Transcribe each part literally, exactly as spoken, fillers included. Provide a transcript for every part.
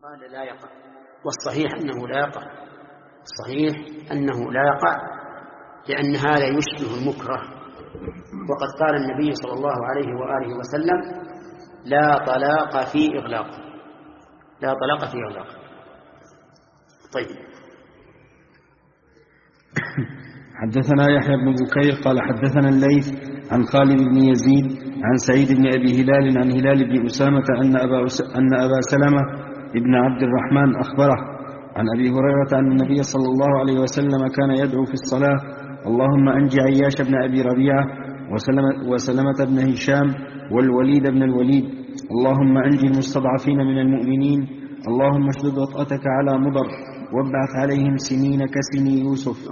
قال لا يقع، والصحيح أنه لا يقع، الصحيح أنه لا يقع لأن هذا يشبه المكره. وقد قال النبي صلى الله عليه وآله وسلم: لا طلاق في إغلاق، لا طلاق في إغلاق. طيب. حدثنا يحيى بن بكير قال حدثنا الليث عن خالد بن يزيد عن سعيد بن أبي هلال عن هلال بن أسامة أن أبا, أس... أن أبا سلمة ابن عبد الرحمن أخبره عن أبي هريرة أن النبي صلى الله عليه وسلم كان يدعو في الصلاة: اللهم أنج عياش بن أبي ربيعة وسلمة, وسلمة بن هشام والوليد بن الوليد، اللهم أنج المستضعفين من المؤمنين، اللهم اشدد وطأتك على مضر وابعث عليهم سنين كسن يوسف.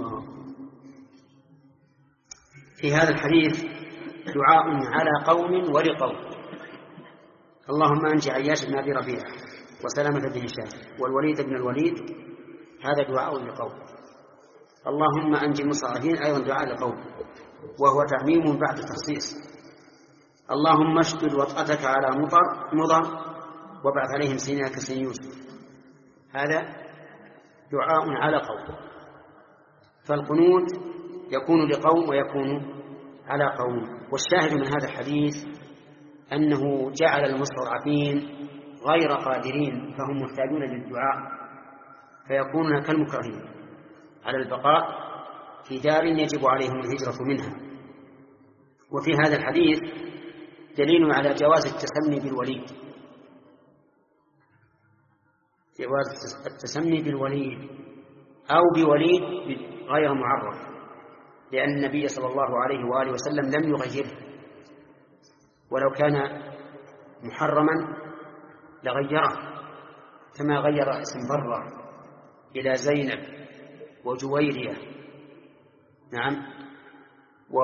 في هذا الحديث دعاء على قوم ولقوم: اللهم أنج عياش بن أبي ربيعة وسلمة بن هشام والوليد بن الوليد، هذا دعاء لقوم. اللهم أنج المستضعفين أيضا دعاء لقوم، وهو تعميم بعد تخصيص. اللهم اشدد وطأتك على مضر مضر وابعث عليهم سنين كسن يوسف، هذا دعاء على قوم. فالقنوت يكون لقوم ويكون على قوم. والشاهد من هذا الحديث أنه جعل المستضعفين غير قادرين فهم محتاجون للدعاء، فيكونون كالمكرهين على البقاء في دار يجب عليهم الهجرة منها. وفي هذا الحديث دليل على جواز التسمي بالوليد، جواز التسمي بالوليد أو بوليد غير معرف، لأن النبي صلى الله عليه وآله وسلم لم يغيره، ولو كان محرما لغيره، كما غير اسم برة إلى زينب وجويرية. نعم. و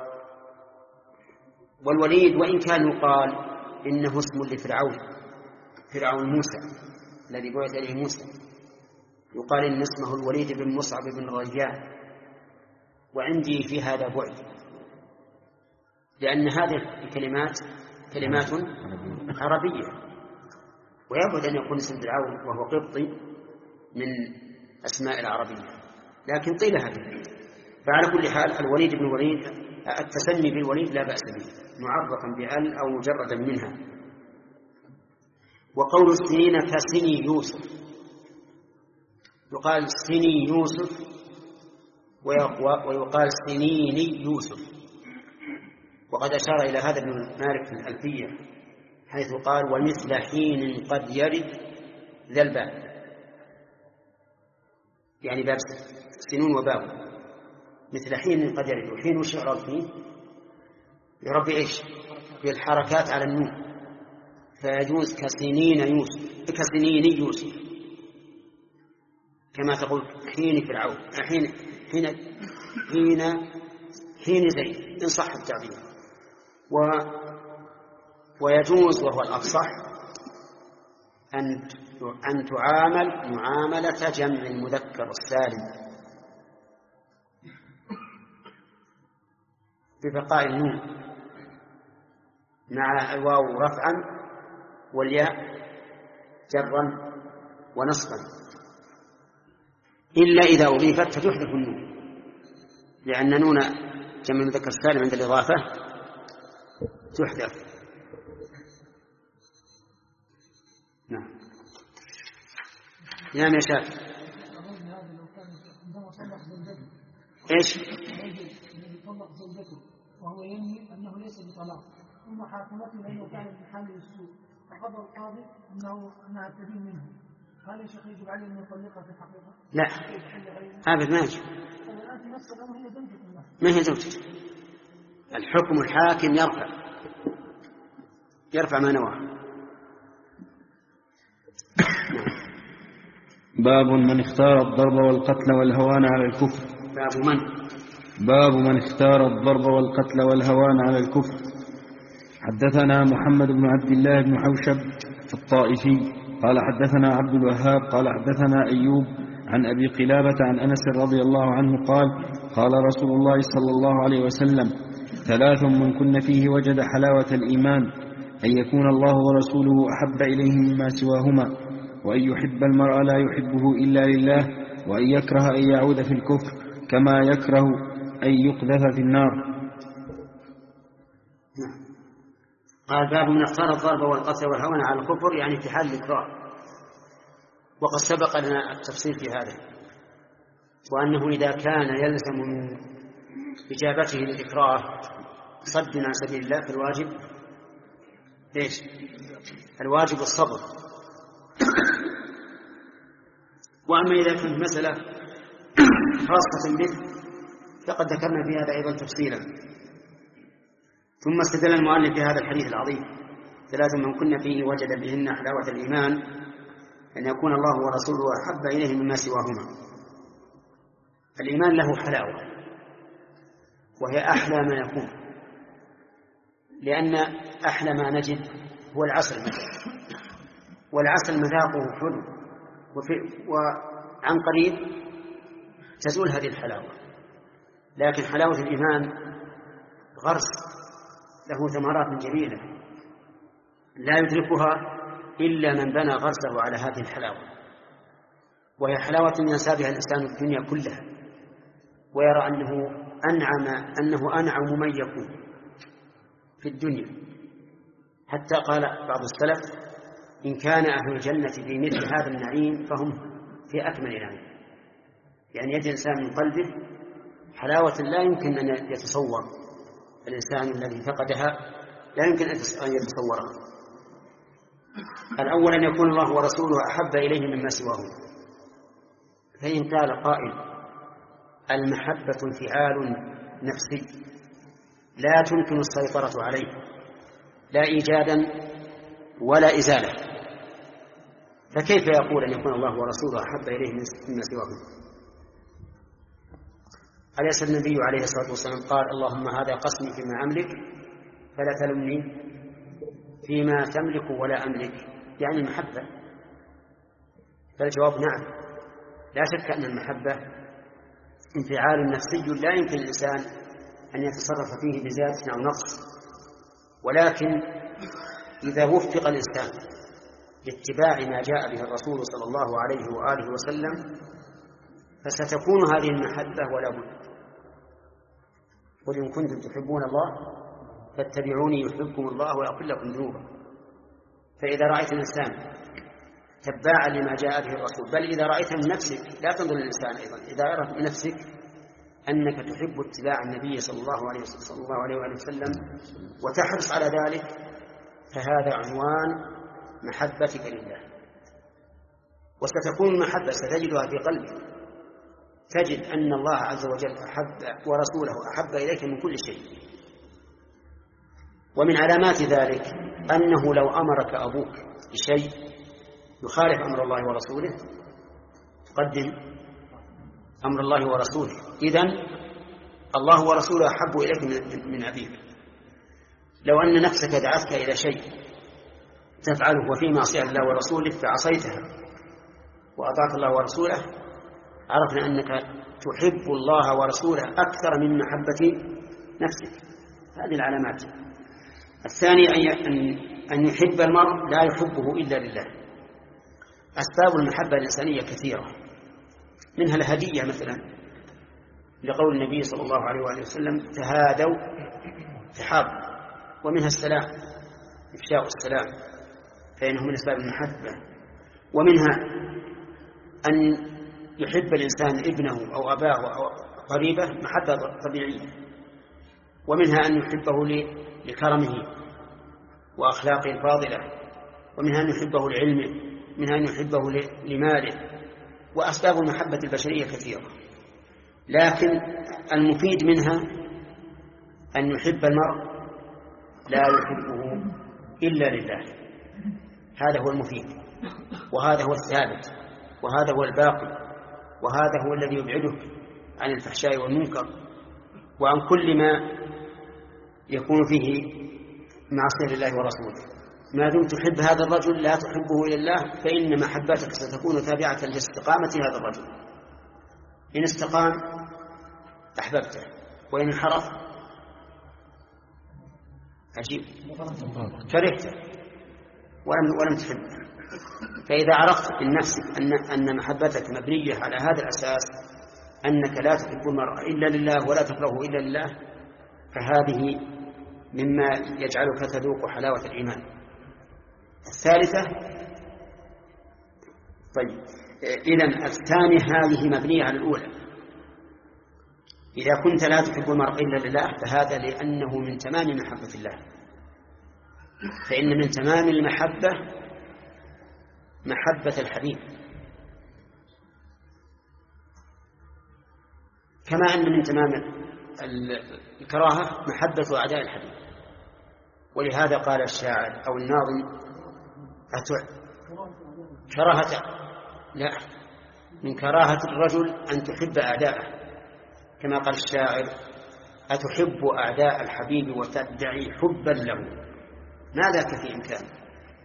والوليد وإن كان يقال إنه اسم لفرعون، فرعون موسى الذي بعث إليه موسى، يقال إن اسمه الوليد بن مصعب بن غيان، وعندي في هذا بعد، لأن هذه الكلمات كلمات عربية، ويبعد أن يكون اسم فرعون وهو قبطي من أسماء العربية، لكن طيل هذه. فعلى كل حال الوليد بن الوليد التسمي بالوليد لا بأس به، معرفا بأل أو مجردا منها. وقول السنين كسني يوسف، يقال سني يوسف ويقال سنيني يوسف. وقد أشار إلى هذا ابن مالك في الألفية حيث قال: ومثل حين قد يرد ذا الباب، يعني باب سنون وباب، مثل حين قد يرد. وحين وش يعرب فيه؟ يعرب إيش؟ بالحركات على النون، فيجوز كسنين يوسف كسنين يوسف، كما تقول حين فرعون، حين حين حين حين زيد إن صح التعبير. و ويجوز وهو الأفصح أن أن تعامل معاملة جمع المذكر السالم ببقاء النون مع الواو رفعا والياء جرا ونصبا، إلا إذا أضيفت فتحذف النون، لأن نون جمع المذكر السالم عند الإضافة تحذف. نعم. نعم يا شاف. ايش؟ يطلق زوجته وهو ينوي انه ليس بطلاق، ثم حاكمته لانه كان من حال السوء، فقضى القاضي انه انها تدين منه، هل يا شيخ يجب عليه ان يطلقها في الحقيقه؟ لا ابدا، ما يجب. ما هي زوجته؟ الحكم الحاكم يرفع يرفع ما نوى. باب من اختار الضرب والقتل والهوان على الكفر. باب من باب من اختار الضرب والقتل والهوان على الكفر. حدثنا محمد بن عبد الله بن حوشب الطائفي قال حدثنا عبد الوهاب قال حدثنا أيوب عن أبي قلابة عن أنس رضي الله عنه قال قال رسول الله صلى الله عليه وسلم: ثلاث من كن فيه وجد حلاوة الإيمان: أن يكون الله ورسوله أحب إليه مما سواهما، وأن يحب المرء لا يحبه إلا لله، وأن يكره أن يعود في الكفر كما يكره أن يقذف في النار. قال باب من اختار الضرب والقتل والهون على الكفر، يعني في حال الإكراه، وقد سبق لنا التفصيل في هذا، وأنه إذا كان يلزم من إجابته للإكراه صد عن سبيل الله فالواجب ليش؟ الواجب الصبر. وأما إذا كانت مسألة خاصة به فقد ذكرنا في هذا أيضا تفصيلا. ثم استدل المؤلف بهذا الحديث العظيم: ثلاث من كن فيه وجد بهن حلاوة الإيمان أن يكون الله ورسوله أحب إليه مما سواهما. الإيمان له حلاوة، وهي أحلى ما يكون، لأن أحلى ما نجد هو العسل مثلا، والعسل مذاقه حلو، وعن قريب تزول هذه الحلاوة. لكن حلاوة الإيمان غرس له ثمرات جميلة لا يدركها إلا من بنى غرسه على هذه الحلاوة، وهي حلاوة ينسى بها الإنسان الدنيا كلها، ويرى أنه أنعم أنه أنعم من يكون في الدنيا. حتى قال بعض السلف: إن كان أهل الجنة في مثل هذا النعيم فهم في أكمل نعيم. يعني يجد الإنسان من قلبه حلاوة لا يمكن أن يتصور الإنسان الذي فقدها، لا يمكن أن يتصورها. الأول أن يكون الله ورسوله أحب إليه مما سواه. فإن قال قائل: المحبة انفعال نفسي لا تمكن السيطرة عليه لا إيجادا ولا إزالة، فكيف يقول أن يكون الله ورسوله أحب إليه مما سواه؟ أليس النبي عليه الصلاة والسلام قال: اللهم هذا قسمي فيما أملك فلا تلمني فيما تملك ولا أملك، يعني المحبة. فالجواب نعم، لا شك أن المحبة انفعال نفسي لا يمكن الإنسان أن يتصرف فيه بزيادة أو نقص، ولكن إذا وفق الإنسان لاتباع ما جاء به الرسول صلى الله عليه وآله وسلم فستكون هذه المحبة ولا بد. قل إن كنتم تحبون الله فاتبعوني يحبكم الله ويغفر لكم ذنوبكم. فإذا رأيت الإنسان تباعا لما جاء به الرسول، بل إذا رأيت من نفسك، لا تنظر للإنسان أيضا، إذا رأيت من نفسك أنك تحب اتباع النبي صلى الله عليه صلى الله عليه وآله وسلم وتحرص على ذلك، فهذا عنوان محبتك لله. وستكون المحبة ستجدها في قلبك، تجد أن الله عز وجل أحب ورسوله أحب إليك من كل شيء. ومن علامات ذلك أنه لو أمرك أبوك بشيء يخالف أمر الله ورسوله تقدم أمر الله ورسوله، إذن الله ورسوله أحب إليك من أبيك. لو أن نفسك دعتك إلى شيء تفعله وفي معصية الله ورسوله فعصيتها وأطعت الله ورسوله، عرفنا أنك تحب الله ورسوله أكثر من محبة نفسك. هذه العلامات. الثاني أن يحب المرء لا يحبه إلا لله. أسباب المحبة الإنسانية كثيرة، منها الهدية مثلا، لقول النبي صلى الله عليه وآله وسلم: تهادوا تحابوا. ومنها السلام، إفشاء السلام، فإنه من أسباب المحبة. ومنها أن يحب الإنسان ابنه أو أباه أو قريبه محبة طبيعية. ومنها أن يحبه لكرمه وأخلاقه الفاضلة، ومنها أن يحبه لعلمه، منها أن يحبه لماله. وأسباب المحبة البشرية كثيرة، لكن المفيد منها أن يحب المرء لا يحبه إلا لله. هذا هو المفيد، وهذا هو الثابت، وهذا هو الباقي، وهذا هو الذي يبعدك عن الفحشاء والمنكر وعن كل ما يكون فيه معصية لله ورسوله. ما دمت تحب هذا الرجل لا تحبه إلا الله، فإن محبتك ستكون تابعة لاستقامة هذا الرجل. إن استقام أحببته، وإن انحرف عجيب كرهته ولم ولم تحبه. فإذا عرفت من نفسك أن أن محبتك مبنية على هذا الأساس، أنك لا تحب المرء إلا لله ولا تكرهه إلا لله، فهذه مما يجعلك تذوق حلاوة الإيمان. الثالثة، طيب إذن الثانية هذه مبنية على الأولى. إذا كنت لا تحب المرء إلا لله فهذا لأنه من تمام محبة الله، فإن من تمام المحبة محبة الحبيب، كما أن من تمام الكراهة محبة أعداء الحبيب. ولهذا قال الشاعر أو الناظم: كراهة لا من كراهة الرجل أن تحب أعداءه، كما قال الشاعر: أتحب أعداء الحبيب وتدعي حبا له، ما ذاك في إمكان.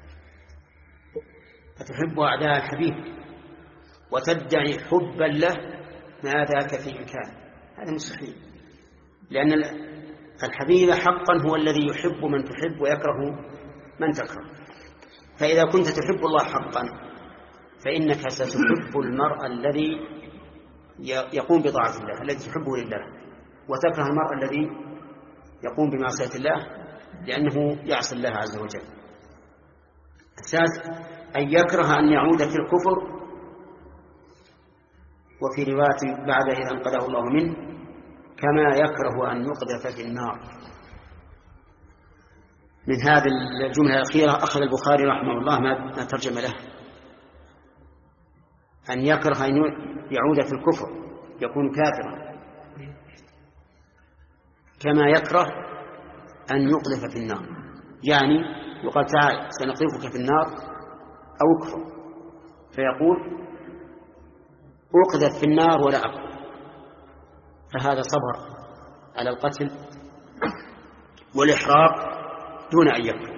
أتحب أعداء الحبيب وتدعي حبا له، ما ذاك في إمكان، هذا مستحيل، لأن الحبيب حقا هو الذي يحب من تحب ويكره من تكره. فإذا كنت تحب الله حقا فإنك ستحب المرء الذي يقوم بطاعة الله، الذي تحبه لله، وتكره المرء الذي يقوم بمعصية الله لأنه يعصي الله عز وجل. الثالث أن يكره أن يعود في الكفر، وفي رواية بعد إذا انقذه الله منه، كما يكره أن يقذف في النار. من هذه الجملة الأخيرة أخذ البخاري رحمه الله ما ترجم له: أن يكره أن يعود في الكفر، يكون كافرا، كما يكره أن يقذف في النار، يعني يقال: تعال سنقذفك في النار أو اكفر، فيقول: أقذف في النار ولا أكفر، فهذا صبر على القتل والإحراق دون أن يكفر.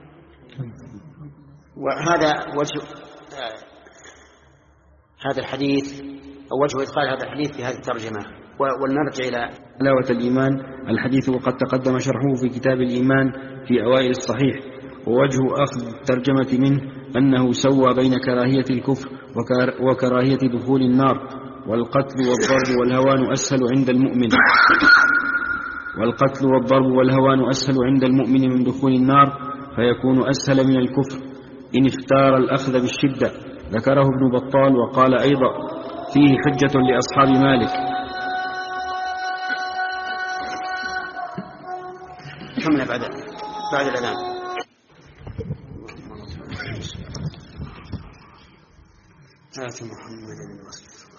وهذا وجه آه هذا الحديث أو وجه إدخال هذا الحديث في هذه الترجمة. ولنرجع إلى حلاوة الإيمان. الحديث وقد تقدم شرحه في كتاب الإيمان في أوائل الصحيح. ووجه أخذ الترجمة منه أنه سوى بين كراهية الكفر وكراهية دخول النار، والقتل والضرب والهوان أسهل عند المؤمن والقتل والضرب والهوان أسهل عند المؤمن من دخول النار، فيكون أسهل من الكفر إن اختار الأخذ بالشدة. ذكره ابن بطال وقال أيضا: فيه حجة لأصحاب مالك. كمل بعد بعد الأذان. آت محمد الوصف.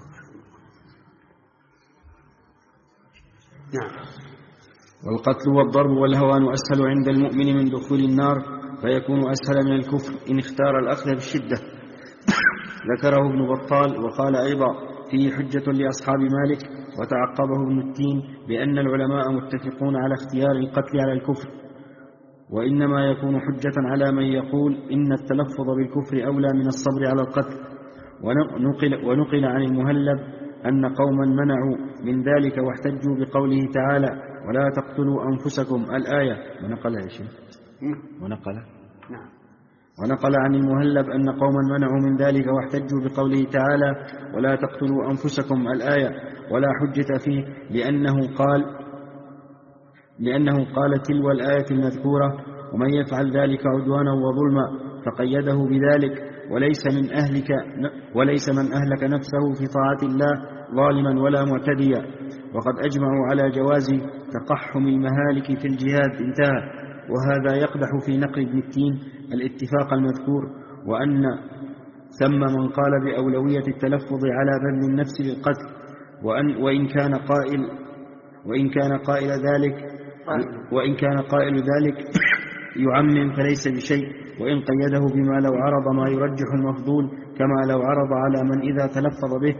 نعم. والقتل والضرب والهوان أسهل عند المؤمن من دخول النار، فيكون أسهل من الكفر إن اختار الأخذ بالشدة. ذكره ابن بطال وقال أيضا: فيه حجة لأصحاب مالك. وتعقبه ابن التين بأن العلماء متفقون على اختيار القتل على الكفر، وإنما يكون حجة على من يقول إن التلفظ بالكفر أولى من الصبر على القتل. ونقل, ونقل عن المهلب أن قوما منعوا من ذلك واحتجوا بقوله تعالى: ولا تقتلوا أنفسكم الآية. ونقل يا شيخ ونقل نعم ونقل عن المهلب أن قوما منعوا من ذلك واحتجوا بقوله تعالى: ولا تقتلوا أنفسكم الآية، ولا حجة فيه، لأنه قال لأنه قال تلو الآية المذكورة: ومن يفعل ذلك عدوانا وظلما، فقيده بذلك. وليس من أهلك وليس من أهلك نفسه في طاعة الله ظالما ولا معتديا. وقد أجمعوا على جواز تقحم المهالك في الجهاد. انتهى. وهذا يقدح في نقل ابن التين الاتفاق المذكور، وأن ثم من قال بأولوية التلفظ على بذل النفس للقتل، وأن وإن كان قائل وإن كان قائل ذلك وإن كان قائل ذلك يعمم فليس بشيء، وإن قيده بما لو عرض ما يرجح المفضول، كما لو عرض على من إذا تلفظ به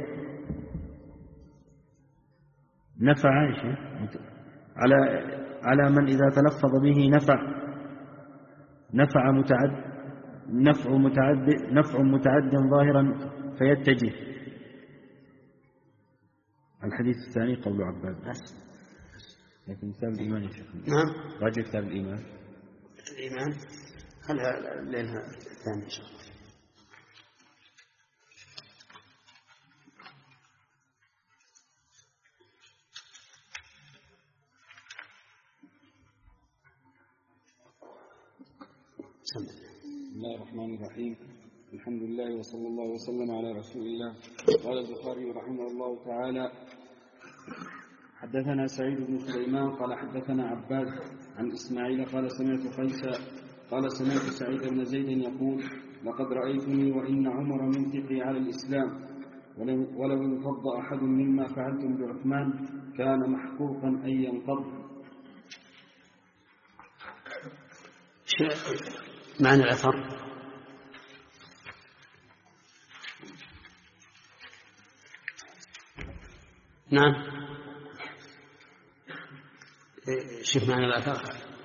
نفع على على من إذا تلفظ به نفع نفع متعد نفع متعد نفع متعد ظاهرا فيتجه. الحديث الثاني قول عباد. لكن كتاب الإيمان يا شيخ. نعم. راجع كتاب الإيمان. الإيمان خلها ليلها الثاني إن شاء الله. بسم الله الرحمن الرحيم. الحمد لله وصلى الله وسلم على رسول الله. قال البخاري رحمه الله تعالى: حدثنا سعيد بن سليمان قال حدثنا عباد عن إسماعيل قال سمعت قيس قال سمعت سعيد بن زيد يقول: لقد رأيتني وإن عمر منطقي على الإسلام، ولو انفض أحد مما فعلتم بعثمان كان محقوقا أن ينقض. معنى الأثر؟ نعم، شوف معنى الأثر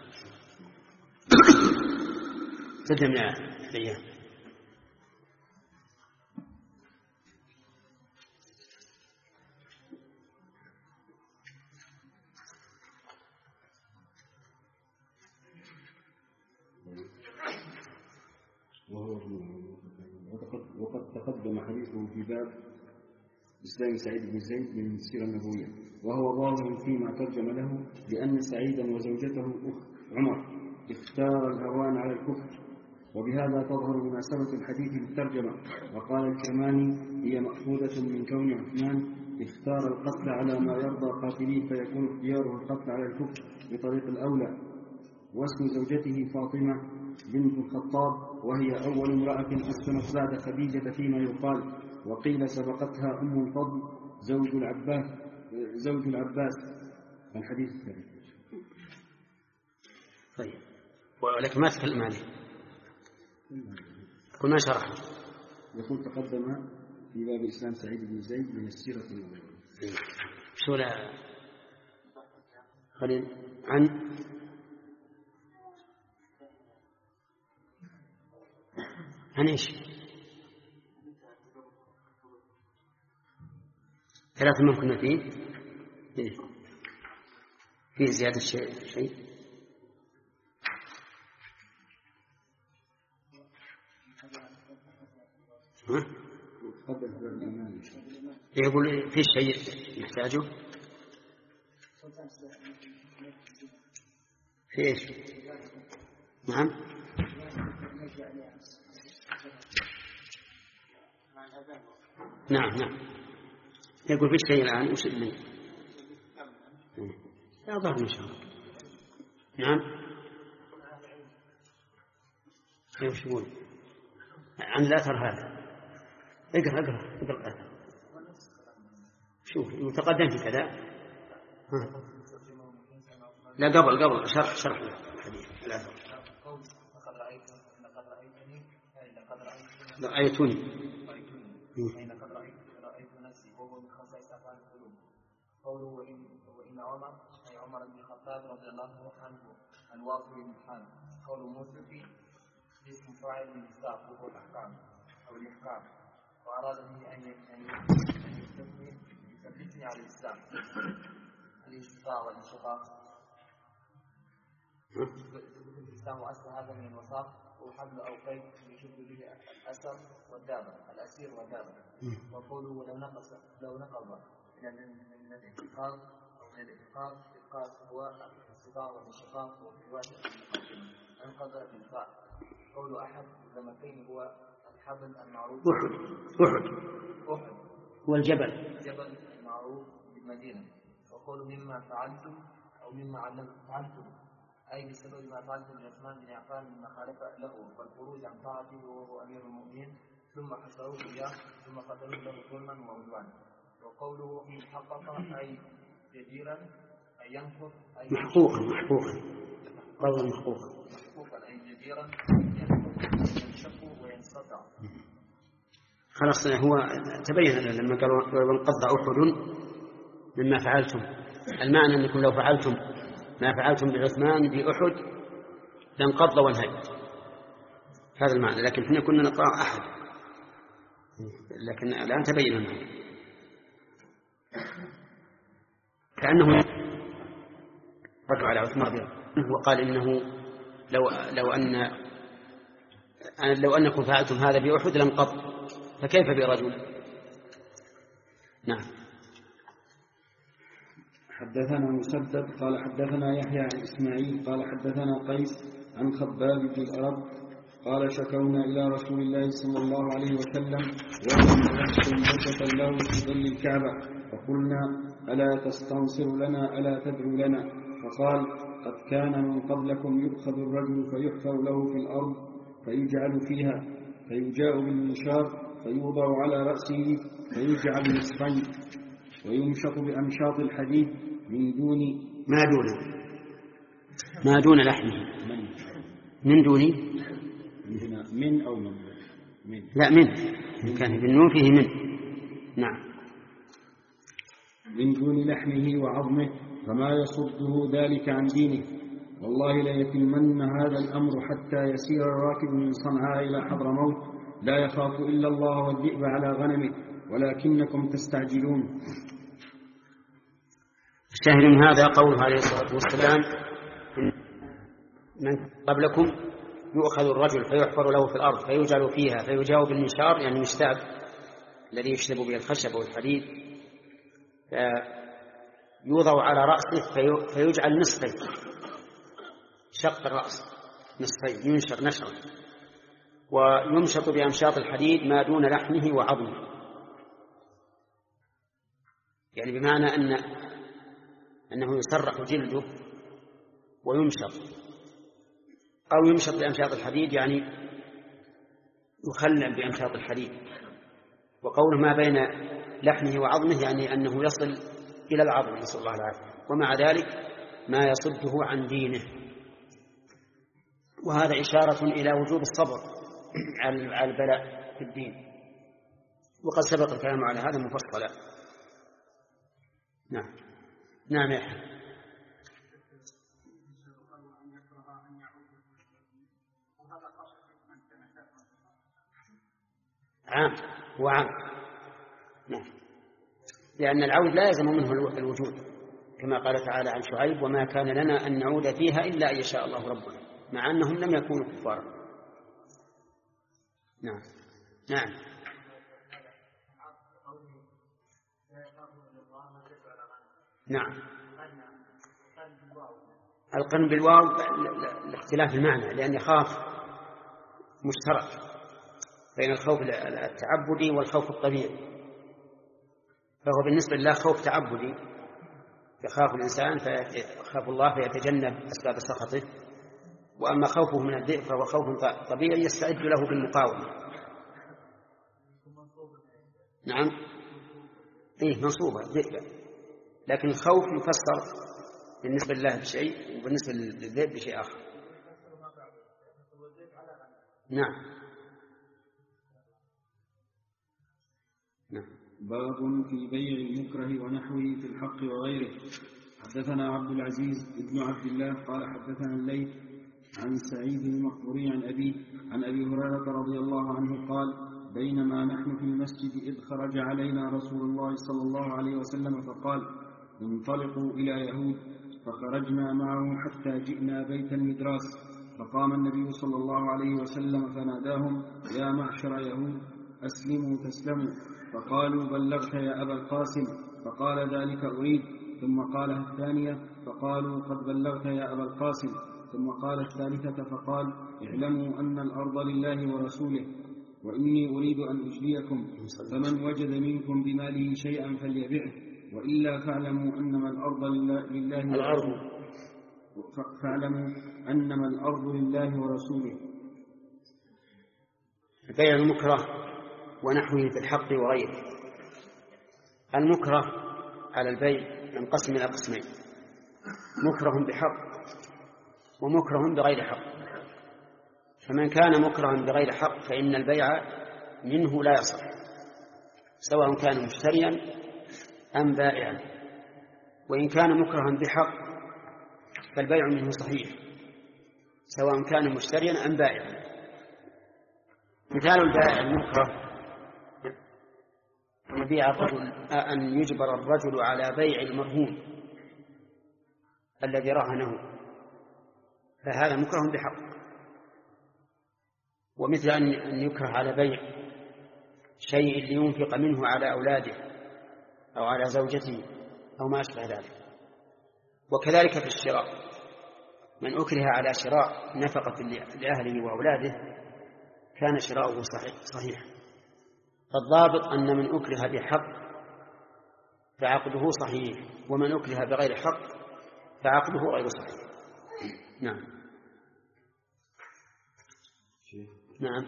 تدمع الأيام. وقد تقدم حديثه في باب إسلام سعيد بن زيد من السيرة النبوية، وهو ظاهر فيما ترجم له لأن سعيدا وزوجته عمر اختار الهوان على الكفر، وبهذا تظهر مناسبة الحديث بالترجمة. وقال الكرماني: هي مأخوذة من كون عثمان اختار القتل على ما يرضى قاتليه، فيكون اختياره القتل على الكفر بطريق الأولى. واسم زوجته فاطمة بنت الخطاب، وهي أول امرأة أسلمت بعد خديجة فيما يقال، وقيل سبقتها أم الفضل زوج العباس زوج العباس الحديث الثالث. طيب، ولكن ما تكلم عليه، كنا شرح. يقول تقدم في باب إسلام سعيد بن زيد من السيرة النبوية. شو لا خليل عن عن ايش؟ ثلاثة ما كنا فيه إيه؟ فيه زيادة شيء شيء ها؟ يقول في شيء يحتاجه في ايش؟ نعم، نعم نعم يقول في شيء الآن وش اللي لا ظهر إن شاء الله. نعم، ايش يقول عن الأثر هذا؟ اقرأ اقرأ اقرأ الأثر، شوف المتقدم في كذا. ها. لا قبل قبل شرح شرح الحديث الأثر. رأيتني قوله وإن, وإن عمر أي عمر بن الخطاب رضي الله عنه الواصل بالحال. قوله موسفي اسم فاعل من الساق وهو الأحكام أو الإحكام، وأراد به أن يستثني يثبتني على الإسلام الاستطاع والانشقاق. الإسلام أصل هذا من الوثاق وحبل أو قيد يشد به الأسر والدابة الأسير والدابة. وقوله لو نقص لو نقض من الانتقاض أو من الإنقاذ. الإنقاذ هو الاستطاع والانشقاق والرواية انقذ بالفاء. قول أحد الزمتين هو الحبل المعروف أحد أحد أحد والجبل الجبل المعروف بالمدينة. وقول مما فعلتم أو مما فعلتم أي بسبب ما فعلتم لعثمان بن عفان من مخالفة له والخروج عن طاعته وهو أمير المؤمنين، ثم حصروه إياه ثم قتلوه له ظلما وعدوانا. وقوله إن حقق أي جديرا أي ينقض أي محقوقا محقوقا قولا محقوقا محقوقا أي جديرا ينقض ينشق وينصدع. خلاص هو تبين لما قالوا انقض أحد مما فعلتم، المعنى أنكم لو فعلتم ما فعلتم بعثمان بأحد لانقض وانهد، هذا المعنى. لكن احنا كنا نطاع أحد، لكن الآن تبين المعنى كأنه رجع على عثمان بن وقال إنه لو لو أن لو أنكم فعلتم هذا بأحد لانقض، فكيف برجل؟ نعم. حدثنا مسدد قال حدثنا يحيى عن إسماعيل قال حدثنا قيس عن خباب بن الأرب قال شكونا إلى رسول الله صلى الله عليه وسلم ومن نفس بكة له في ظل الكعبة، فقلنا ألا تستنصر لنا ألا تدعو لنا؟ فقال قد كان من قبلكم يؤخذ الرجل فيحفر له في الأرض فيجعل فيها، فيجاء بالمنشار فيوضع على رأسه فيجعل نصفين ويمشط بأمشاط الحديد من دون ما دون ما دون لحمه من من دون من أو من, من. لا من كان بالنون فيه من. نعم. من دون لحمه وعظمه فما يصده ذلك عن دينه. والله لا يتمن هذا الأمر حتى يسير الراكب من صنعاء إلى حضرموت لا يخاف إلا الله والذئب على غنمه ولكنكم تستعجلون. الشاهد من هذا قوله عليه الصلاة والسلام من قبلكم يؤخذ الرجل فيحفر له في الأرض فيجعل فيها فيجاء بالمنشار، يعني المشتاب الذي يشتب به الخشب والحديد، يوضع على رأسه فيجعل نصفين، شق الرأس نصفين ينشر نشرا، ويمشط بأمشاط الحديد ما دون لحمه وعظمه، يعني بمعنى أن أنه يسرح جلده ويمشط، أو يمشط بأمشاط الحديد يعني يخلل بأمشاط الحديد. وقوله ما بين لحمه وعظمه يعني أنه يصل إلى العظم نسأل الله العافية، ومع ذلك ما يصده عن دينه. وهذا إشارة إلى وجوب الصبر على البلاء في الدين، وقد سبق الكلام على هذا مفصلا. نعم نعم يا حبيبي. عام وعام. نعم. لأن العود لا يلزم منه الوجود، كما قال تعالى عن شعيب وما كان لنا أن نعود فيها إلا أن يشاء الله ربنا، مع أنهم لم يكونوا كفارا. نعم نعم. نعم. القرن بالواو لاختلاف المعنى، لأن يخاف مشترك بين الخوف التعبدي والخوف الطبيعي، فهو بالنسبة لله خوف تعبدي يخاف الإنسان فيخاف الله فيتجنب أسباب سخطه، وأما خوفه من الذئب فهو خوف طبيعي يستعد له بالمقاومة. نعم إيه منصوبة ذئب، لكن الخوف يفسر بالنسبة لله بشيء وبالنسبة للذئب بشيء آخر. نعم نعم. باب في بيع المكره ونحوه في الحق وغيره. حدثنا عبد العزيز بن عبد الله قال حدثنا الليث عن سعيد المقبوري عن أبيه عن أبي هريرة رضي الله عنه قال بينما نحن في المسجد إذ خرج علينا رسول الله صلى الله عليه وسلم فقال انطلقوا إلى يهود، فخرجنا معه حتى جئنا بيت المدراس، فقام النبي صلى الله عليه وسلم فناداهم يا معشر يهود أسلموا تسلموا، فقالوا بلغت يا أبا القاسم، فقال ذلك أريد، ثم قالها الثانية فقالوا قد بلغت يا أبا القاسم، ثم قال الثالثة فقال اعلموا أن الأرض لله ورسوله، وإني أريد أن أجليكم، فمن وجد منكم بماله شيئا فليبعه، وإلا فاعلموا أنما الأرض لله الأرض فاعلموا أنما الأرض لله ورسوله. بيع المكره ونحوه في الحق وغيره. المكره على البيع ينقسم إلى قسمين: مكره بحق ومكره بغير حق. فمن كان مكرها بغير حق فإن البيع منه لا يصح، سواء كان مشتريا أم بائعا. وإن كان مكرها بحق فالبيع منه صحيح، سواء كان مشتريا أم بائعا. مثال البائع المكره يبيع الرجل أن يجبر الرجل على بيع المرهون الذي رهنه، فهذا مكره بحق. ومثل أن يكره على بيع شيء لينفق منه على أولاده أو على زوجته أو ما أشبه ذلك. وكذلك في الشراء، من أكره على شراء نفقة لأهله وأولاده كان شراؤه صحيح, صحيح. الضابط أن من أكره بحق فعقده صحيح، ومن أكره بغير حق فعقده غير صحيح. نعم نعم.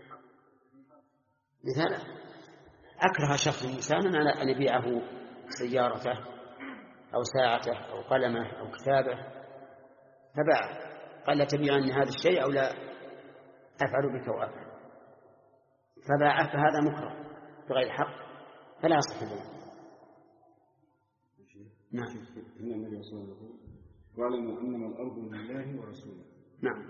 مثال: أكره شخص إنسانا على أن يبيعه سيارته أو ساعته أو قلمه أو كتابه فباع، قال: لا تبيعني هذا الشيء أو لا أفعل بك وأفعل، فباعه، فهذا مكره بغير حق فلا يصح ذلك. نعم. إن النبي صلى الله عليه وسلم واعلموا أنما الأرض لله ورسوله. نعم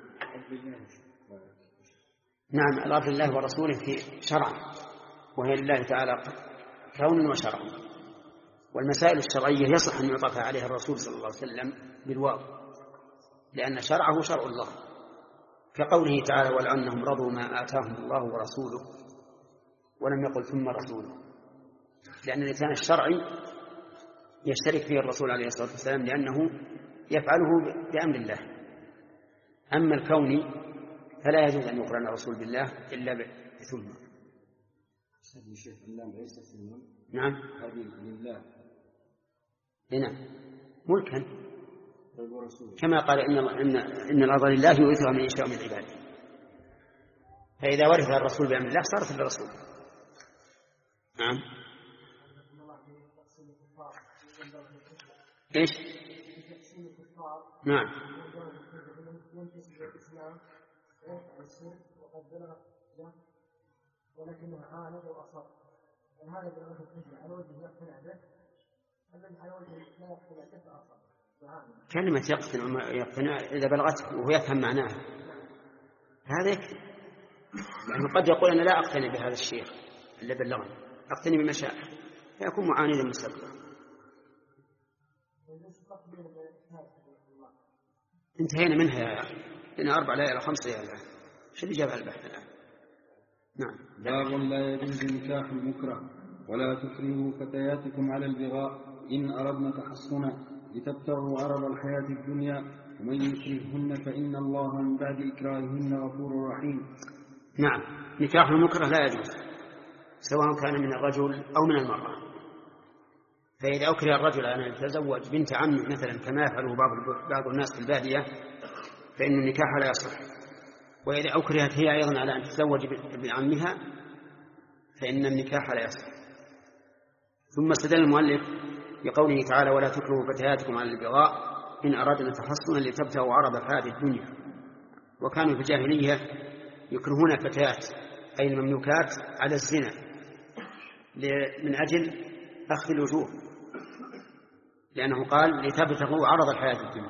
نعم. الأرض لله ورسوله في شرع، وهي لله تعالى كون وشرع، والمسائل الشرعية يصح أن يعطف عليها الرسول صلى الله عليه وسلم بالواو، لأن شرعه شرع الله، كقوله تعالى: ولأنهم رضوا ما آتاهم الله ورسوله، ولم يقل ثم رسوله، لأن الإنسان الشرعي يشترك فيه الرسول عليه الصلاة والسلام لأنه يفعله بأمر الله. أما الكوني فلا يجوز أن يقرن الرسول بالله إلا بثم. نعم. لله. نعم ملكا، كما قال: إن, إن, إن الأرض لله يورثها من يشاء من عباده، فإذا ورث الرسول بأمر الله صارت للرسول. نعم. إيش؟ نعم. ولكنه عاند وأصر، وهذا بلغة الحجة على وجه يقتنع به، الذي على وجه لا يقتنع به فأصر. كلمة يقتنع يقتنع إذا بلغته وهو يفهم معناها هذا يكفي، لأنه قد يقول: أنا لا أقتنع بهذا الشيخ اللي بلغني، أقتنع بمشاعر، فيكون معاندا مستقبلا. انتهينا منها يا أخي، لنا أربع ليالي خمس ليالي، شو اللي جاب البحث الآن؟ نعم. باب لا يجوز نكاح المكره ولا تكرهوا فتياتكم على البغاء إن أردنا تحصنا لتبتغوا عرض الحياة الدنيا ومن يكرههن فإن الله من بعد إكراههن غفور رحيم. نعم. نكاح المكره لا يجوز سواء كان من الرجل أو من المرأة. فإذا أكره الرجل أن يتزوج بنت عمه مثلا كما يفعله بعض بعض الناس في البادية فإن النكاح لا يصح، وإذا أكرهت هي أيضا على أن تتزوج بابن عمها فإن النكاح لا يصح. ثم استدل المؤلف بقوله تعالى: ولا تكرهوا فتياتكم على البغاء إن أردنا تحصنا لتبتغوا عرض الحياة الدنيا. وكانوا في الجاهلية يكرهون الفتيات أي المملوكات على الزنا من أجل أخذ الوجوه، لأنه قال: لتبتغوا عرض الحياة الدنيا.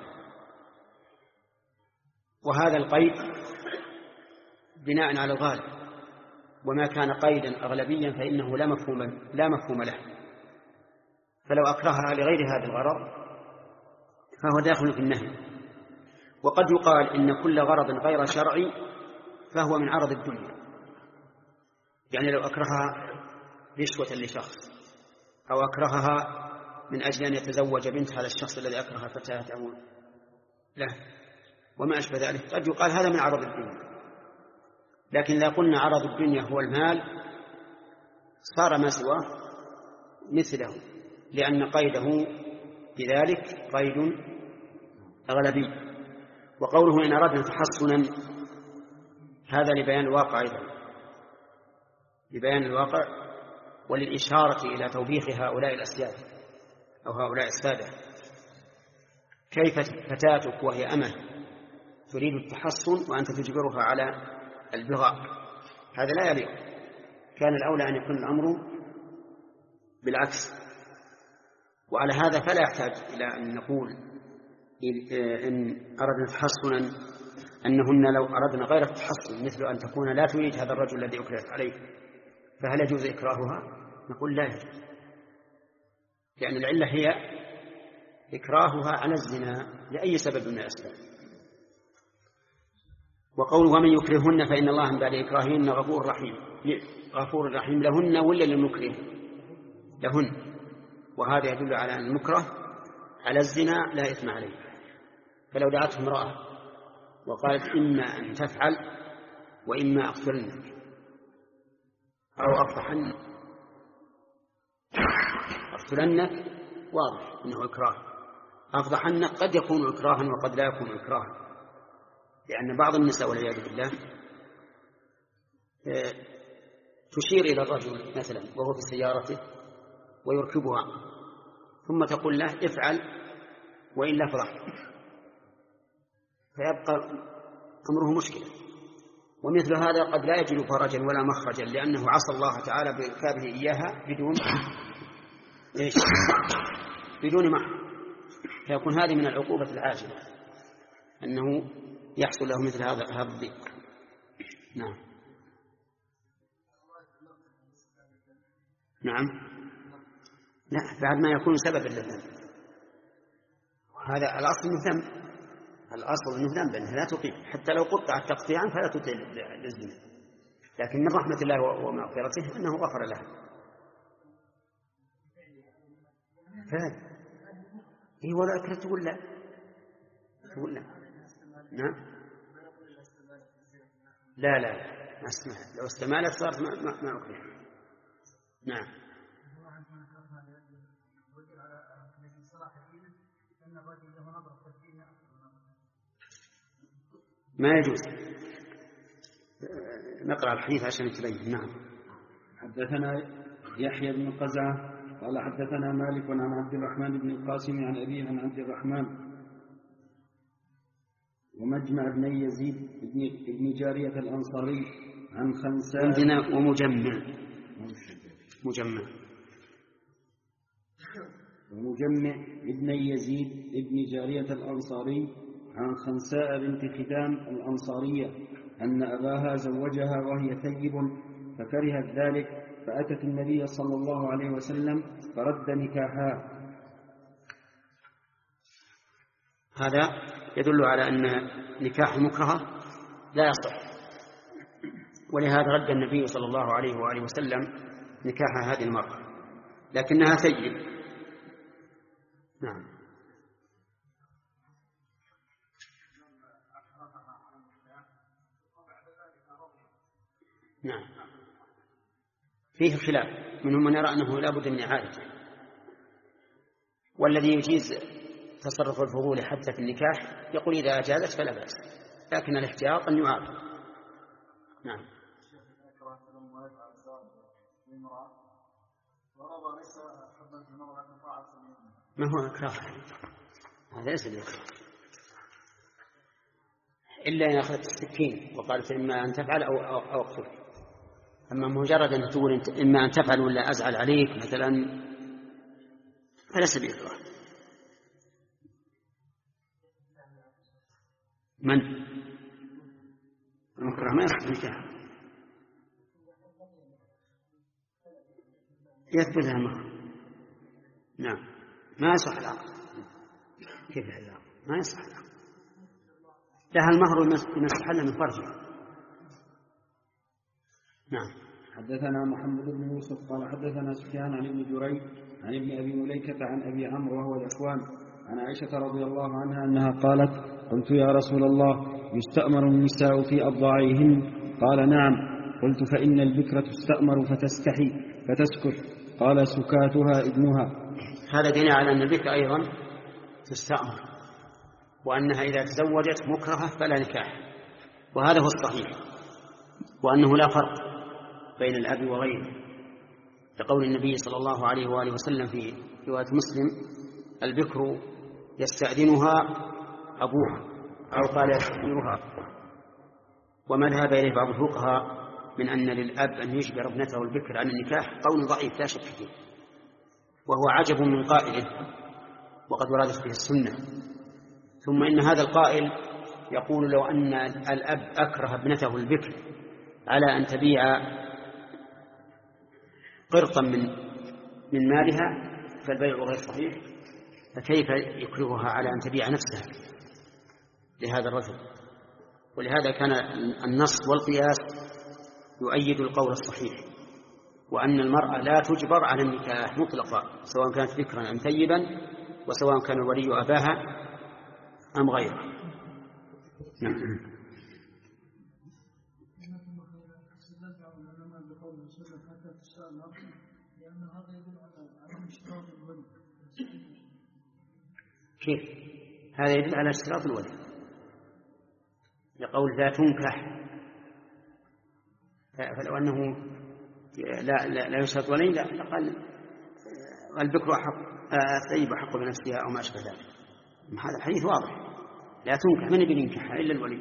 وهذا القيد بناء على الغالب، وما كان قيدا أغلبيا فإنه لا مفهوم, لا مفهوم له، فلو أكرهها لغير هذا الغرض فهو داخل في النهي. وقد يقال إن كل غرض غير شرعي فهو من عرض الدنيا، يعني لو أكرهها رشوة لشخص أو أكرهها من أجل أن يتزوج بنت هذا الشخص الذي أكره فتاته له وما أشبه ذلك، قد يقال هذا من عرض الدنيا. لكن إذا قلنا عرض الدنيا هو المال صار ما سواه مثله، لأن قيده بذلك قيد أغلبي. وقوله إن أردنا تحصنا هذا لبيان الواقع أيضا، لبيان الواقع وللإشارة إلى توبيخ هؤلاء الأسياد أو هؤلاء السادة. كيف فتاتك وهي أمة تريد التحصن وأنت تجبرها على البغاء؟ هذا لا يليق. كان الأولى أن يكون الأمر بالعكس. وعلى هذا فلا يحتاج إلى أن نقول إن أردنا تحصنا أنهن لو أردنا غير التحصن مثل أن تكون لا تريد هذا الرجل الذي أكرهت عليه فهل يجوز إكراهها؟ نقول لا يجوز، لأن العلة هي إكراهها على الزنا لأي سبب من الأسباب. وقوله ومن يكرههن فإن الله من بعد إكراههن غفور رحيم، غفور رحيم لهن ولا للمكره؟ لهن. وهذا يدل على أن المكره على الزنا لا إثم عليه. فلو دعته امرأة وقالت إما أن تفعل وإما أقتلنك أو أفضحنك. أقتلنك واضح أنه إكراه، أفضحنك قد يكون إكراها وقد لا يكون إكراها، لأن بعض النساء والعياذ بالله تشير إلى الرجل مثلا وهو في سيارته ويركبها ثم تقول له افعل وإلا فضحك، فيبقى أمره مشكلة. ومثل هذا قد لا يجد فرجا ولا مخرجا لأنه عصى الله تعالى بإركابه إياها بدون إيش؟ بدون محر، فيكون هذه من العقوبة العاجلة أنه يحصل له مثل هذا هذا الضيق. نعم نعم لا، بعد ما يكون سببا للذنب. هذا الأصل انه ذنب، الأصل انه ذنب أنها لا تطيع، حتى لو قطعت تقطيعا فلا تطيع للزنا، لكن من رحمة الله ومغفرته أنه غفر لها. فهذا إيه ولا أكره تقول لا تقول لا. نعم لا لا لا ما استمالت، لو استمالت صارت ما ما, ما أكره. نعم ما يجوز. نقرأ الحديث عشان تبين. نعم. حدثنا يحيى بن قزعة قال حدثنا مالك عن عبد الرحمن بن القاسم عن أبيه عن عبد الرحمن ومجمع بن يزيد بن جارية الأنصاري عن خنساء عندنا ومجمع مجمع ومجمع ابن يزيد بن جارية الأنصاري عن خنساء بنت ختام الأنصارية أن أباها زوجها وهي ثيب فكرهت ذلك فأتت النبي صلى الله عليه وسلم فرد نكاحها. هذا يدل على أن نكاح المكرهة لا يصح، ولهذا رد النبي صلى الله عليه وآله وسلم نكاح هذه المرأة لكنها ثيب. نعم. نعم فيه خلاف، منهم من يرى أنه لا بد من إعادته، والذي يجيز تصرف الفضول حتى في النكاح يقول إذا أجازت فلا بأس، لكن الاحتياط أن يعاد. نعم. ما هو إكراه؟ هذا ليس بإكراه، إلا إن أخذت السكين وقالت إما أن تفعل أو أو أقتل. أما مجرد أن تقول انت إما أن تفعل ولا أزعل عليك مثلا فليس بإكراه. من المكره ما يصح نكاح يثبت لها المهر. نعم ما يصح العقد. كيف العقد ما يصح العقد؟ لها المهر يمسح لها من فرجها. نعم. حدثنا محمد بن يوسف قال حدثنا سفيان عن ابن جريج عن ابن أبي مليكة عن أبي عمرو وهو الإخوان عن عائشة رضي الله عنها أنها قالت قلت يا رسول الله يستأمر النساء في أضاعيهن؟ قال نعم. قلت فإن البكرة تستأمر فتستحي فتسكت؟ قال سكاتها ابنها. هذا دليل على أن البكرة أيضا تستأمر، وأنها إذا تزوجت مكرهة فلا نكاح، وهذا هو الصحيح، وأنه لا فرق بين الأب وغيره، لقول النبي صلى الله عليه وآله وسلم في رواية مسلم البكر يستأذنها أبوها أو قال يستأذنها. وما ذهب إليه بعض الفقهاء من أن للأب أن يجبر ابنته البكر عن النكاح قول ضعيف لا شك فيه، وهو عجب من قائله وقد وردت به السنة. ثم إن هذا القائل يقول لو أن الأب أكره ابنته البكر على أن تبيع قرطا من من مالها فالبيع غير صحيح، فكيف يكرهها على أن تبيع نفسها لهذا الرجل؟ ولهذا كان النص والقياس يؤيد القول الصحيح، وأن المرأة لا تجبر على النكاح مطلقا سواء كانت بكرا أم ثيبا، وسواء كان الولي أباها أم غيره. نعم. لأن هذا يدل على عدم اشتراط الولي. كيف؟ هذا يدل على اشتراط الولي لقول لا تنكح، فلو أنه لا لا, لا يشترط ولي لا قال البكر أحق الثيب أحق بنفسها أو ما أشبه ذلك. هذا الحديث واضح، لا تنكح، من يبي ينكحها إلا الولي.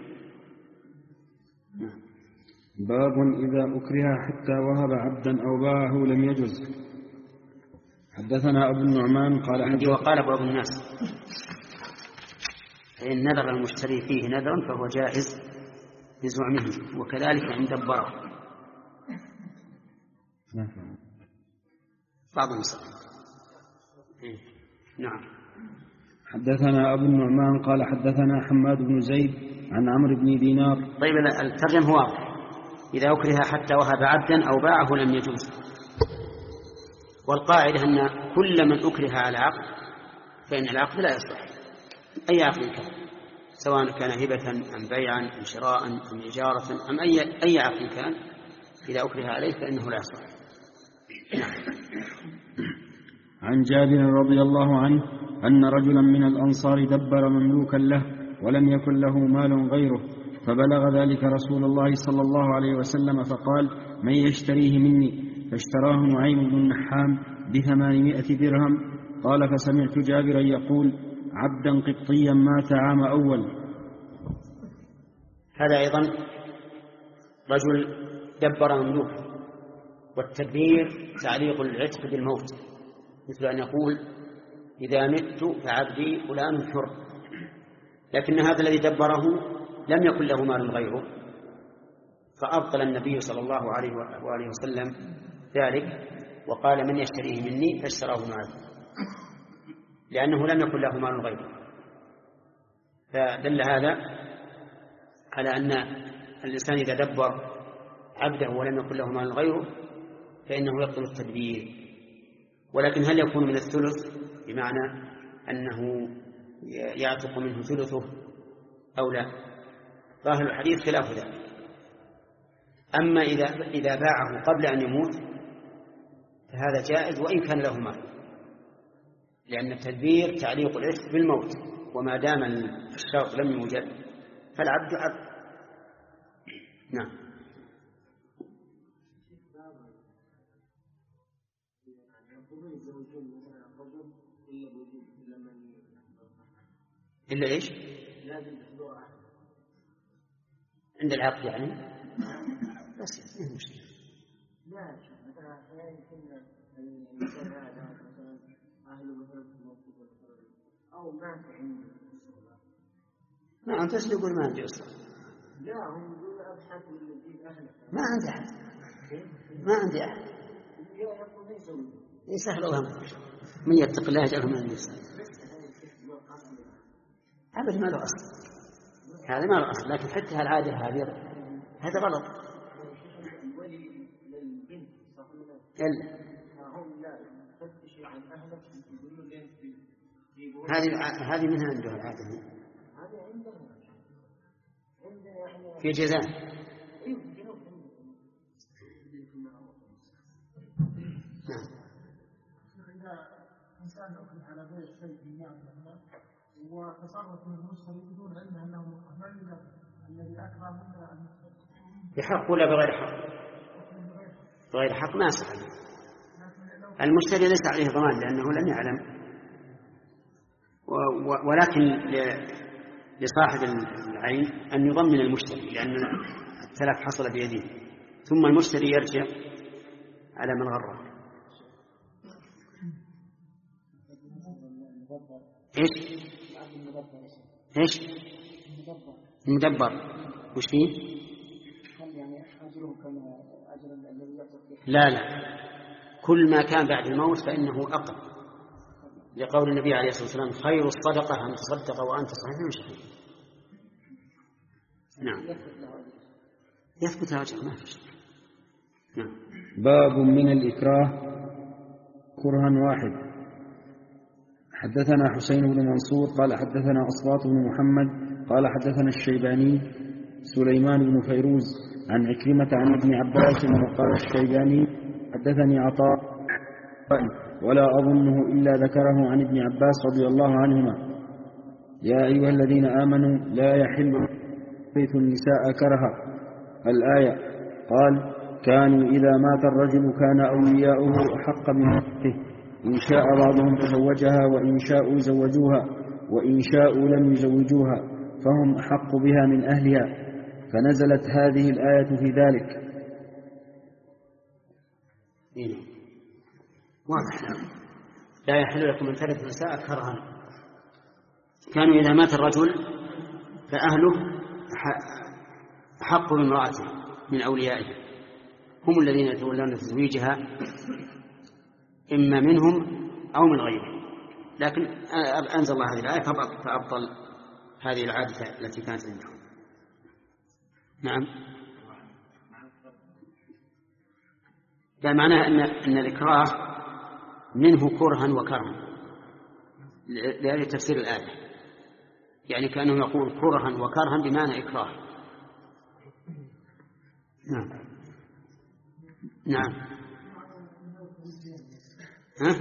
باب إذا أكره حتى وهب عبدا أو باعه لم يجز. حدثنا أبو النعمان قال عندي وقال بعض الناس إن نذر المشتري فيه نذرا فهو جائز بزعمه، وكذلك عند البراء بعض الناس. نعم. حدثنا أبو النعمان قال حدثنا حماد بن زيد عن عمرو بن دينار. طيب الترجمة هو إذا أكره حتى وهب عبدا أو باعه لم يجوز. والقاعدة أن كل من أكره على عقد فإن العقد لا يصلح، أي عقد كان، سواء كان هبة أم بيعا أم شراء أم إجارة أم أي أي عقد كان، إذا أكره عليه فإنه لا يصلح. نعم. عن جابر رضي الله عنه أن رجلا من الأنصار دبر مملوكا له ولم يكن له مال غيره، فبلغ ذلك رسول الله صلى الله عليه وسلم فقال: من يشتريه مني؟ فاشتراه نعيم بن النحام بثمانمائة درهم. قال: فسمعت جابرا يقول: عبدا قبطيا مات عام أول. هذا أيضا رجل دبر مملوكا، والتدبير تعليق العتق بالموت، مثل أن يقول: إذا مت فعبدي فلان حر، لكن هذا الذي دبره لم يكن له مال غيره، فأبطل النبي صلى الله عليه وآله وسلم ذلك وقال: من يشتريه مني؟ فاشتراه نعيم، لأنه لم يكن له مال غيره. فدل هذا على أن الإنسان إذا دبر عبده ولم يكن له مال غيره فإنه يبطل التدبير. ولكن هل يكون من الثلث بمعنى أنه يعتق منه ثلثه أو لا؟ ظاهر الحديث خلاف ذلك. أما إذا إذا باعه قبل أن يموت فهذا جائز وإن كان له مال، لأن التدبير تعليق العتق بالموت، وما دام الشرط لم يوجد فالعبد عبد. نعم. إلا إيش؟ عند العقد يعني؟ بس إيه مشكلة؟ لا، مثلا أحيانا يمكن المثال هذا مثلا أهله مثلا في الموقف أو مات عنده. ما أنت ايش تقول ما عندي أصلا؟ لا، هم يقولون أبحث ولا تجيب أهله. ما عندي أحد. ما عندي أحد. يسهل الله من يتق الله يجعله من الناس. أبد ما له أصل، هذا ما له أصل، لكن حتى العادة هذه هذا غلط. هذه هذه منها عنده العادة في جزاء. نعم. إذا إنسان أكل على بيع شيء في المال وتصرف من المشتري بدون علم أنه مكره، الذي أكره منه أن بحق ولا بغير حق؟ بغير حق ما سأل. المشتري ليس عليه ضمان لأنه لم يعلم، ولكن لصاحب العين أن يضمن المشتري لأن التلف حصل بيده، ثم المشتري يرجع على من غره. إيش؟ إيش؟ المدبر وش فيه؟ لا لا، كل ما كان بعد الموت فإنه أقل، لقول النبي عليه الصلاة والسلام: خير الصدقة أن تصدق وأنت صحيح شهيد. نعم. يثبت أجر ما في شيء. نعم. باب من الإكراه كرها واحد. حدثنا حسين بن منصور قال حدثنا أصباط بن محمد قال حدثنا الشيباني سليمان بن فيروز عن عكرمة عن ابن عباس وقال الشيباني حدثني عطاء ولا أظنه إلا ذكره عن ابن عباس رضي الله عنهما. يا أيها الذين آمنوا لا يحل بيت النساء كرها الآية. قال كانوا إذا مات الرجل كان أولياؤه أحق بموته، إن شاء بعضهم تزوجها وإن شاءوا زوجوها وإن شاءوا لم يزوجوها فهم أحق بها من أهلها، فنزلت هذه الآية في ذلك. إيه. واضح. لا يحل لكم أن ترثوا النساء كرها. كانوا إذا مات الرجل فأهله أحق بامرأته من أوليائه، هم الذين يتولون تزويجها إما منهم أو من غيرهم. لكن أنزل الله هذه الآية فأبطل هذه العادة التي كانت عندهم. نعم. ده معناه أن أن الإكراه منه كرها وكرها لهذا تفسير الآية، يعني كأنه يقول كرها وكرها بمعنى إكراه. نعم نعم. ها؟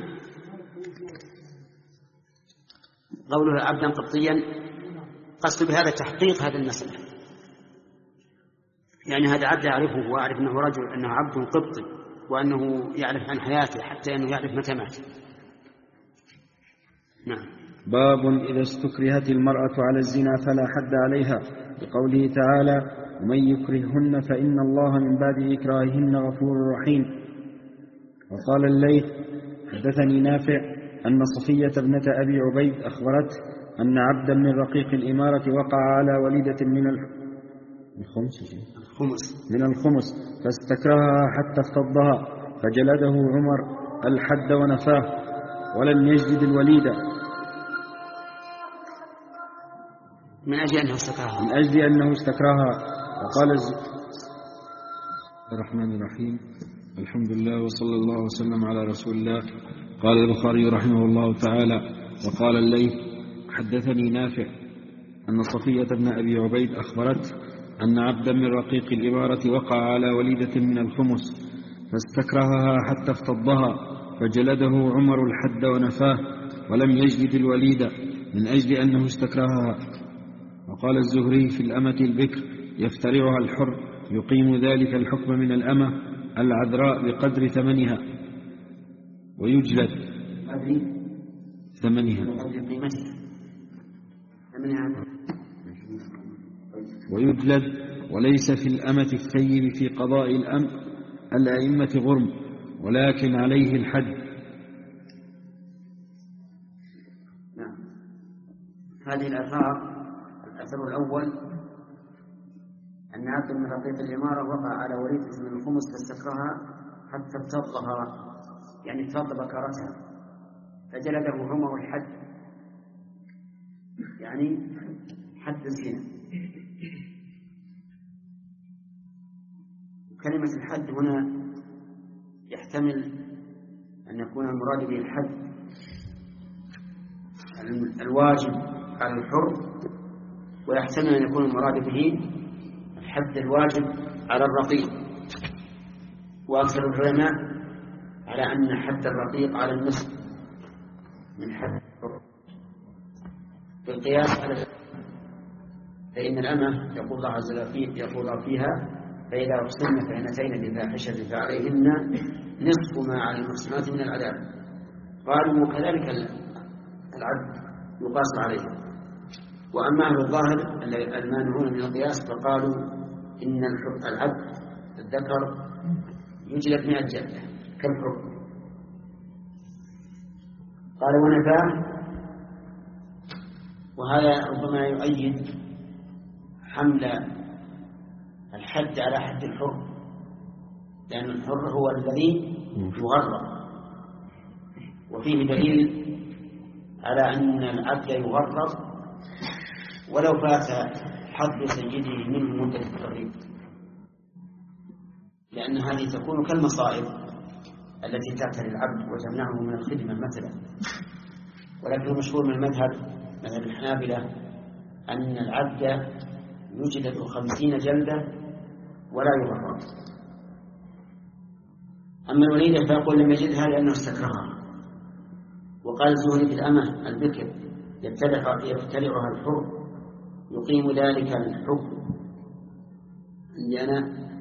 قوله عبدا قبطيا قصد بهذا تحقيق هذا المسألة، يعني هذا عبد يعرفه وأعرف أنه رجل أنه عبد قبطي وأنه يعرف عن حياته حتى أنه يعرف متى مات. نعم. باب إذا استكرهت المرأة على الزنا فلا حد عليها، لقوله تعالى ومن يكرههن فإن الله من بعد إكراههن غفور رحيم. وقال الليث حدثني نافع أن صفية ابنة أبي عبيد أخبرته أن عبدا من رقيق الإمارة وقع على وليدة من الخمس من الخمس فاستكرهها حتى افتضها فجلده عمر الحد ونفاه ولم يجلد الوليدة من أجل أنه استكرهها من أجل أنه استكرهها. وقال الز... الرحمن الرحيم الحمد لله وصلى الله وسلم على رسول الله. قال البخاري رحمه الله تعالى وقال الليث حدثني نافع أن صفية ابن أبي عبيد أخبرته أن عبدا من رقيق الإمارة وقع على وليدة من الخمس فاستكرهها حتى افتضها فجلده عمر الحد ونفاه ولم يجلد الوليدة من أجل أنه استكرهها. وقال الزهري في الأمة البكر يفترعها الحر يقيم ذلك الحكم من الأمة العذراء بقدر ثمنها ويجلد ثمنها ويجلد وليس في الأمة الثيب في قضاء الأمر الأئمة غرم ولكن عليه الحد. نعم. هذه الآثار الأثر الأول أن عبد من رقيق الإمارة وقع على وليدة من الخمس فاستكرهها حتى افتضها، يعني افتض بكرتها فجلده عمر الحد، يعني حد الزنا. كلمة الحد هنا يحتمل أن يكون المراد به الحد الواجب على الحر، ويحتمل أن يكون المراد به الحد الواجب على الرقيق. وأكثر العلماء على أن حد الرقيق على النصف من حد الحر بالقياس على، فإن الأمة يقول الله عز وجل يقول فيها فإذا أحسن فإنتين بفاحشة فعليهن نصف ما على المحصنات من العذاب. قالوا وكذلك العبد يقاس عليه. وأما أهل الظاهر المانعون من القياس فقالوا إن العبد الذكر يجلد مئة جلدة كالحر. قال ونفاه، وهذا ربما يؤيد حمل الحد على حد الحر، لأن الحر هو الذي يغرر، وفيه دليل على أن العبد يغرر ولو فات حظ سيده منه مدة التغريب، لأن هذه تكون كالمصائب التي تعتري العبد وتمنعه من الخدمة مثلا. ولكن المشهور من المذهب مذهب الحنابلة أن العبد يجلد خمسين جلدة ولا يغرر. أما الوليدة فيقول لم يجدها لأنه استكرهها. وقال الزهري في الأمة البكر يبتلعها الحر يقيم ذلك الحكم عندي أنا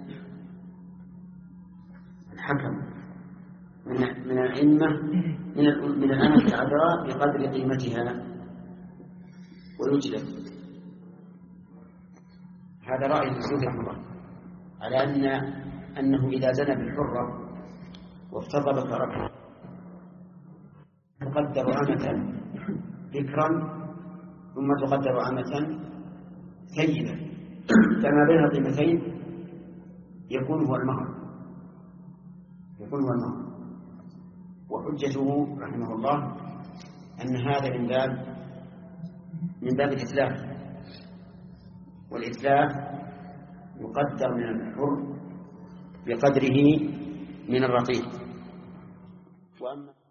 الحكم من من الأئمة من من الأمة العذراء بقدر قيمتها ويجلد. هذا رأي الزهري رحمه الله على أن أنه إذا زنى بالحرة وافتضل فرقه تقدر أمة ذكرا ثم تقدر أمة ثيبة، فما بين القيمتين يكون هو المهر يكون هو المهر. وحجته رحمه الله أن هذا من باب من باب الإتلاف، والإتلاف يقدر من الحر بقدره من الرقيق. وأما